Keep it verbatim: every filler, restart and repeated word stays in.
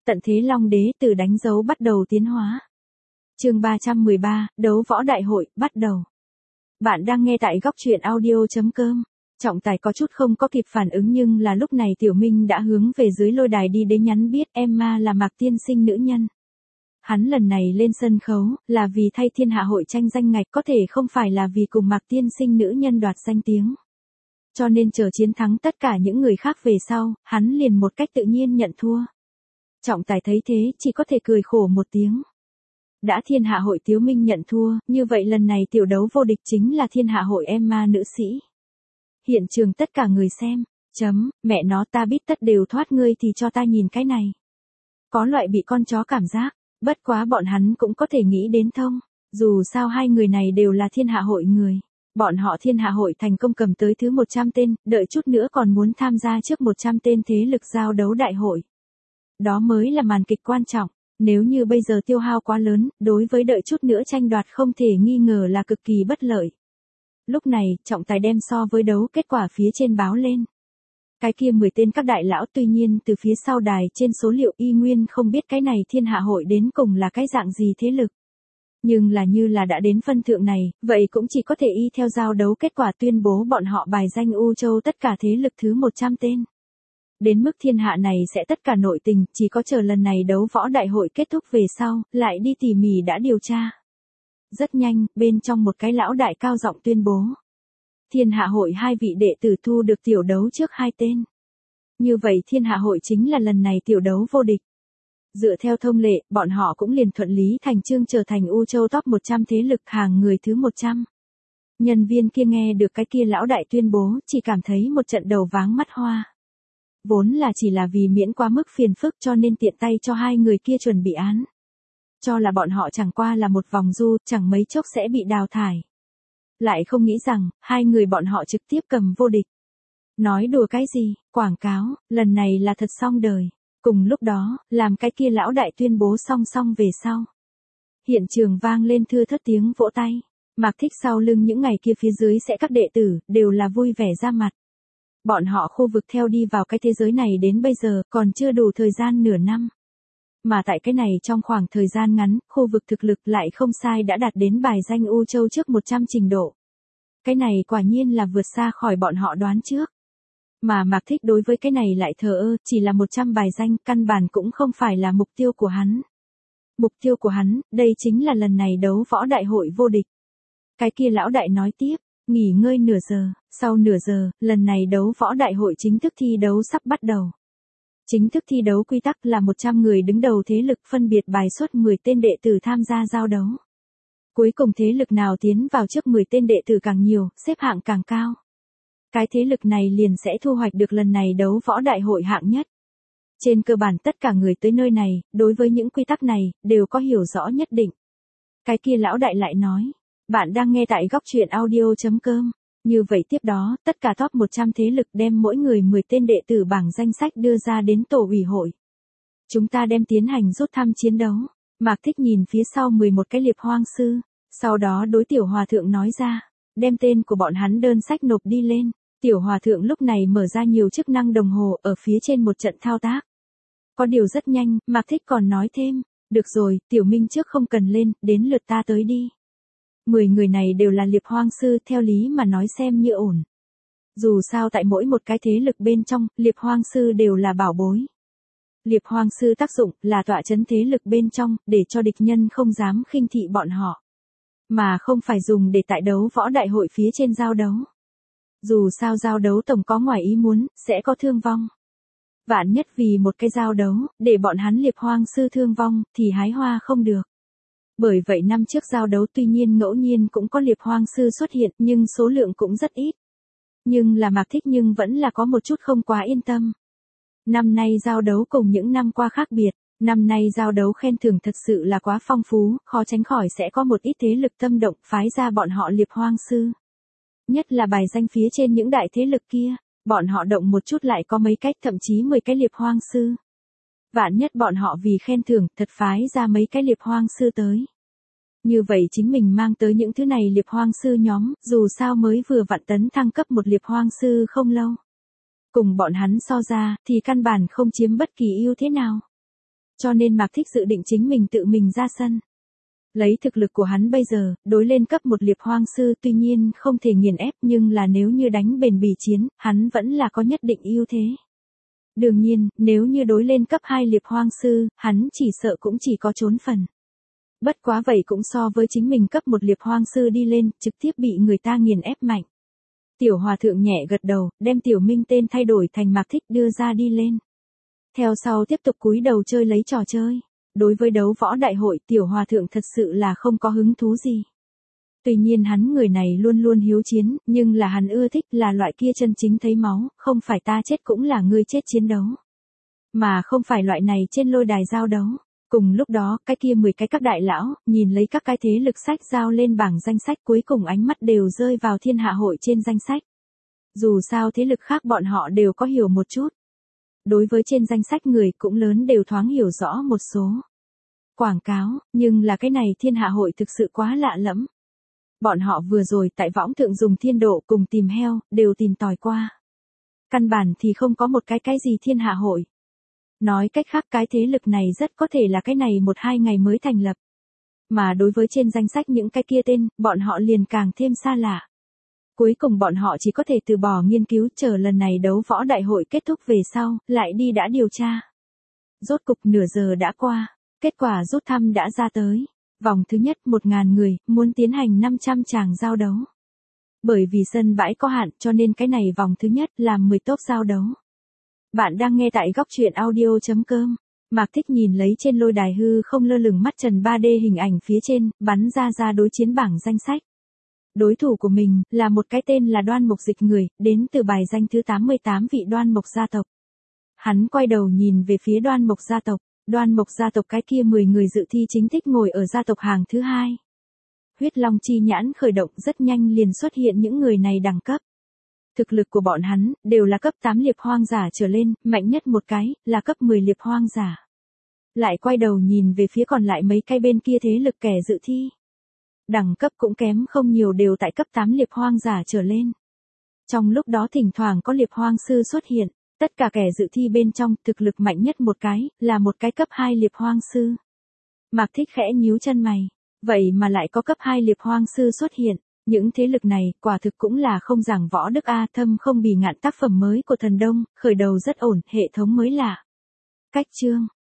Tận thế Long Đế từ đánh dấu bắt đầu tiến hóa. Chương ba trăm mười ba, đấu võ đại hội, bắt đầu. Bạn đang nghe tại góc truyện audio chấm com. Trọng tài có chút không có kịp phản ứng nhưng là lúc này Tiểu Minh đã hướng về dưới lôi đài đi đến nhắn biết Emma là Mạc Tiên Sinh nữ nhân. Hắn lần này lên sân khấu, là vì thay thiên hạ hội tranh danh ngạch, có thể không phải là vì cùng Mạc Tiên Sinh nữ nhân đoạt danh tiếng. Cho nên chờ chiến thắng tất cả những người khác về sau, hắn liền một cách tự nhiên nhận thua. Trọng tài thấy thế, chỉ có thể cười khổ một tiếng. Đã thiên hạ hội Tiếu Minh nhận thua, như vậy lần này tiểu đấu vô địch chính là thiên hạ hội Emma nữ sĩ. Hiện trường tất cả người xem, chấm, mẹ nó ta biết tất đều thoát ngươi thì cho ta nhìn cái này. Có loại bị con chó cảm giác, bất quá bọn hắn cũng có thể nghĩ đến thông, dù sao hai người này đều là thiên hạ hội người. Bọn họ thiên hạ hội thành công cầm tới thứ một trăm tên, đợi chút nữa còn muốn tham gia trước một trăm tên thế lực giao đấu đại hội. Đó mới là màn kịch quan trọng, nếu như bây giờ tiêu hao quá lớn, đối với đợi chút nữa tranh đoạt không thể nghi ngờ là cực kỳ bất lợi. Lúc này, trọng tài đem so với đấu kết quả phía trên báo lên. Cái kia mười tên các đại lão tuy nhiên từ phía sau đài trên số liệu y nguyên không biết cái này thiên hạ hội đến cùng là cái dạng gì thế lực. Nhưng là như là đã đến phân thượng này, vậy cũng chỉ có thể y theo giao đấu kết quả tuyên bố bọn họ bài danh U Châu tất cả thế lực thứ một trăm tên. Đến mức thiên hạ này sẽ tất cả nội tình, chỉ có chờ lần này đấu võ đại hội kết thúc về sau, lại đi tỉ mỉ đã điều tra. Rất nhanh, bên trong một cái lão đại cao giọng tuyên bố. Thiên hạ hội hai vị đệ tử thu được tiểu đấu trước hai tên. Như vậy thiên hạ hội chính là lần này tiểu đấu vô địch. Dựa theo thông lệ, bọn họ cũng liền thuận lý thành chương trở thành U Châu top một trăm thế lực hàng người thứ một trăm. Nhân viên kia nghe được cái kia lão đại tuyên bố, chỉ cảm thấy một trận đầu váng mắt hoa. Vốn là chỉ là vì miễn quá mức phiền phức cho nên tiện tay cho hai người kia chuẩn bị án. Cho là bọn họ chẳng qua là một vòng du, chẳng mấy chốc sẽ bị đào thải. Lại không nghĩ rằng, hai người bọn họ trực tiếp cầm vô địch. Nói đùa cái gì, quảng cáo, lần này là thật xong đời. Cùng lúc đó, làm cái kia lão đại tuyên bố song song về sau. Hiện trường vang lên thưa thớt tiếng vỗ tay. Mạc Thích sau lưng những ngày kia phía dưới sẽ các đệ tử, đều là vui vẻ ra mặt. Bọn họ khu vực theo đi vào cái thế giới này đến bây giờ, còn chưa đủ thời gian nửa năm. Mà tại cái này trong khoảng thời gian ngắn, khu vực thực lực lại không sai đã đạt đến bài danh U Châu trước một trăm trình độ. Cái này quả nhiên là vượt xa khỏi bọn họ đoán trước. Mà Mạc Thích đối với cái này lại thờ ơ, chỉ là một trăm bài danh, căn bản cũng không phải là mục tiêu của hắn. Mục tiêu của hắn, đây chính là lần này đấu võ đại hội vô địch. Cái kia lão đại nói tiếp, nghỉ ngơi nửa giờ, sau nửa giờ, lần này đấu võ đại hội chính thức thi đấu sắp bắt đầu. Chính thức thi đấu quy tắc là một trăm người đứng đầu thế lực phân biệt bài xuất mười tên đệ tử tham gia giao đấu. Cuối cùng thế lực nào tiến vào trước mười tên đệ tử càng nhiều, xếp hạng càng cao. Cái thế lực này liền sẽ thu hoạch được lần này đấu võ đại hội hạng nhất. Trên cơ bản tất cả người tới nơi này, đối với những quy tắc này, đều có hiểu rõ nhất định. Cái kia lão đại lại nói, bạn đang nghe tại góc truyện audio chấm com. Như vậy tiếp đó, tất cả top một trăm thế lực đem mỗi người mười tên đệ tử bảng danh sách đưa ra đến tổ ủy hội. Chúng ta đem tiến hành rút thăm chiến đấu. Mạc Thích nhìn phía sau mười một cái liệp hoang sư. Sau đó đối tiểu hòa thượng nói ra, đem tên của bọn hắn đơn sách nộp đi lên. Tiểu hòa thượng lúc này mở ra nhiều chức năng đồng hồ ở phía trên một trận thao tác. Có điều rất nhanh, Mạc Thích còn nói thêm, được rồi, Tiểu Minh trước không cần lên, đến lượt ta tới đi. Mười người này đều là liệp hoang sư, theo lý mà nói xem như ổn. Dù sao tại mỗi một cái thế lực bên trong, liệp hoang sư đều là bảo bối. Liệp hoang sư tác dụng là tọa chấn thế lực bên trong, để cho địch nhân không dám khinh thị bọn họ. Mà không phải dùng để tại đấu võ đại hội phía trên giao đấu. Dù sao giao đấu tổng có ngoài ý muốn, sẽ có thương vong. Vạn nhất vì một cái giao đấu, để bọn hắn liệp hoang sư thương vong, thì hái hoa không được. Bởi vậy năm trước giao đấu tuy nhiên ngẫu nhiên cũng có liệp hoang sư xuất hiện nhưng số lượng cũng rất ít. Nhưng là Mạc Thích nhưng vẫn là có một chút không quá yên tâm. Năm nay giao đấu cùng những năm qua khác biệt, năm nay giao đấu khen thưởng thật sự là quá phong phú, khó tránh khỏi sẽ có một ít thế lực tâm động phái ra bọn họ liệp hoang sư. Nhất là bài danh phía trên những đại thế lực kia, bọn họ động một chút lại có mấy cách thậm chí mười cái liệp hoang sư. Vạn nhất bọn họ vì khen thưởng thật phái ra mấy cái liệp hoang sư tới. Như vậy chính mình mang tới những thứ này liệp hoang sư nhóm, dù sao mới vừa vặn tấn thăng cấp một liệp hoang sư không lâu. Cùng bọn hắn so ra, thì căn bản không chiếm bất kỳ ưu thế nào. Cho nên Mạc Thích dự định chính mình tự mình ra sân. Lấy thực lực của hắn bây giờ, đối lên cấp một liệp hoang sư tuy nhiên không thể nghiền ép nhưng là nếu như đánh bền bỉ chiến, hắn vẫn là có nhất định ưu thế. Đương nhiên, nếu như đối lên cấp hai liệp hoang sư, hắn chỉ sợ cũng chỉ có trốn phần. Bất quá vậy cũng so với chính mình cấp một liệp hoang sư đi lên, trực tiếp bị người ta nghiền ép mạnh. Tiểu hòa thượng nhẹ gật đầu, đem Tiểu Minh tên thay đổi thành Mạc Thích đưa ra đi lên. Theo sau tiếp tục cúi đầu chơi lấy trò chơi. Đối với đấu võ đại hội, Tiểu hòa thượng thật sự là không có hứng thú gì. Tuy nhiên hắn người này luôn luôn hiếu chiến, nhưng là hắn ưa thích là loại kia chân chính thấy máu, không phải ta chết cũng là ngươi chết chiến đấu. Mà không phải loại này trên lôi đài giao đấu. Cùng lúc đó, cái kia mười cái các đại lão, nhìn lấy các cái thế lực sách giao lên bảng danh sách cuối cùng ánh mắt đều rơi vào thiên hạ hội trên danh sách. Dù sao thế lực khác bọn họ đều có hiểu một chút. Đối với trên danh sách người cũng lớn đều thoáng hiểu rõ một số quảng cáo, nhưng là cái này thiên hạ hội thực sự quá lạ lẫm. Bọn họ vừa rồi tại võng thượng dùng thiên độ cùng tìm heo, đều tìm tòi qua. Căn bản thì không có một cái cái gì thiên hạ hội. Nói cách khác cái thế lực này rất có thể là cái này một hai ngày mới thành lập. Mà đối với trên danh sách những cái kia tên, bọn họ liền càng thêm xa lạ. Cuối cùng bọn họ chỉ có thể từ bỏ nghiên cứu chờ lần này đấu võ đại hội kết thúc về sau, lại đi đã điều tra. Rốt cục nửa giờ đã qua, kết quả rút thăm đã ra tới. Vòng thứ nhất một nghìn người, muốn tiến hành năm trăm tràng giao đấu. Bởi vì sân bãi có hạn cho nên cái này vòng thứ nhất làm mười top giao đấu. Bạn đang nghe tại góc truyện audio chấm com. Mạc Thích nhìn lấy trên lôi đài hư không lơ lửng mắt trần ba D hình ảnh phía trên, bắn ra ra đối chiến bảng danh sách. Đối thủ của mình là một cái tên là Đoan Mộc Dịch người, đến từ bài danh thứ tám mươi tám vị Đoan Mộc gia tộc. Hắn quay đầu nhìn về phía Đoan Mộc gia tộc, Đoan Mộc gia tộc cái kia mười người dự thi chính thích ngồi ở gia tộc hàng thứ hai. Huyết Long chi nhãn khởi động rất nhanh liền xuất hiện những người này đẳng cấp. Thực lực của bọn hắn đều là cấp tám liệp hoang giả trở lên, mạnh nhất một cái là cấp mười liệp hoang giả. Lại quay đầu nhìn về phía còn lại mấy cái bên kia thế lực kẻ dự thi. Đẳng cấp cũng kém không nhiều đều tại cấp tám liệp hoang giả trở lên. Trong lúc đó thỉnh thoảng có liệp hoang sư xuất hiện, tất cả kẻ dự thi bên trong thực lực mạnh nhất một cái là một cái cấp hai liệp hoang sư. Mạc Thích khẽ nhíu chân mày, vậy mà lại có cấp hai liệp hoang sư xuất hiện. Những thế lực này quả thực cũng là không giảng võ đức a thâm không bì ngạn tác phẩm mới của thần Đông, khởi đầu rất ổn, hệ thống mới lạ. Cách chương